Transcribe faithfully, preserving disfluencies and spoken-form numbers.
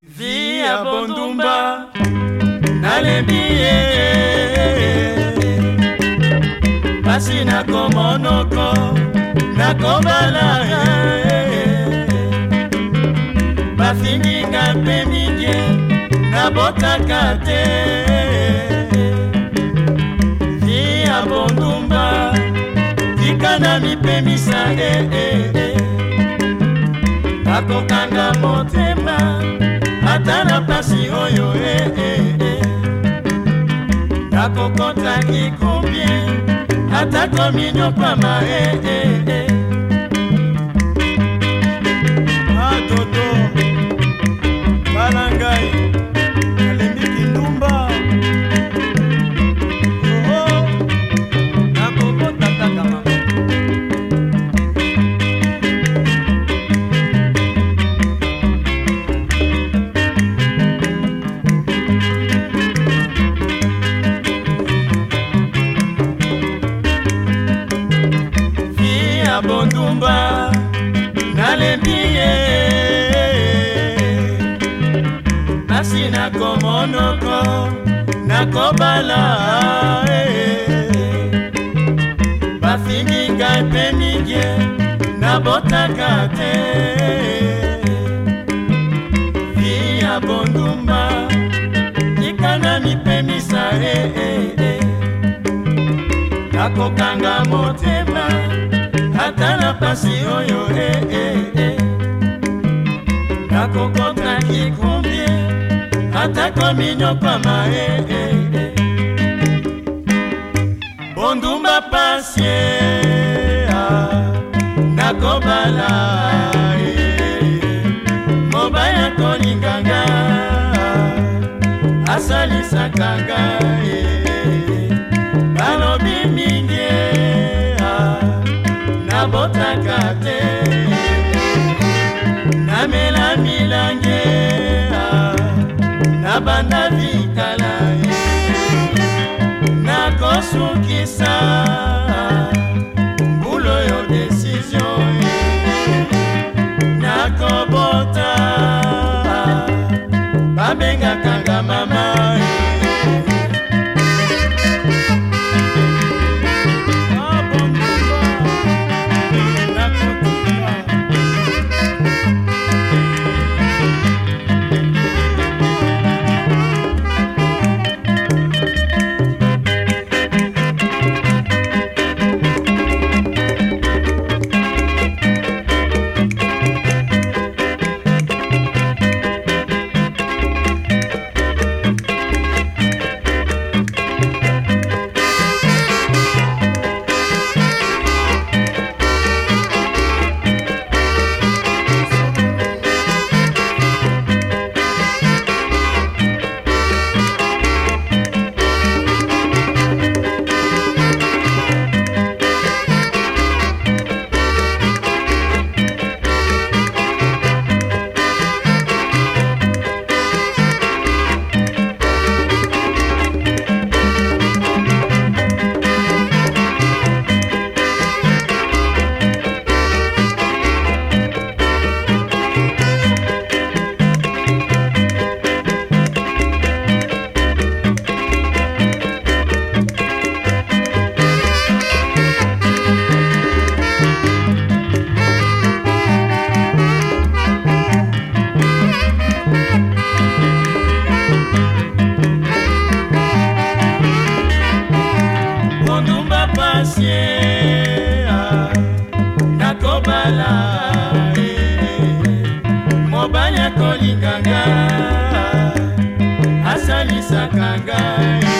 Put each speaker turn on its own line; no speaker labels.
Via Bondumba nalembiye basi nakomonoko nakobala bafininga mpe mingi nabotaka te. Via Bondumba tikana mipemisa eh, eh, eh. Nakokanga motema ata na pasi oyo eh, eh, eh. Nakokota kikumbie ata kominyo pama eh, eh, eh. Atoto balangai nalembi kindumba oh, oh. Nakokota taka mama Bondumba nalembiye basi nakomonoko nakobala bafininga mpe mingi nabotaka te. Via Bondumba tikana mipemisa eh, eh, eh. Nakokanga motema ata na pasi oyo eh, eh, eh. Nakokota kikumbie ata kominyo pama eh, eh, eh. Bondumba pasi ah, nakobala eh. Mobaya kolinganga asalisakanga eh. Balobi mingi nabotaka te namela milange nabanda vikala nakosukisa mbulo yo decision nakobota babengakanga mama nakobala mobaya kolinganga asalisakanga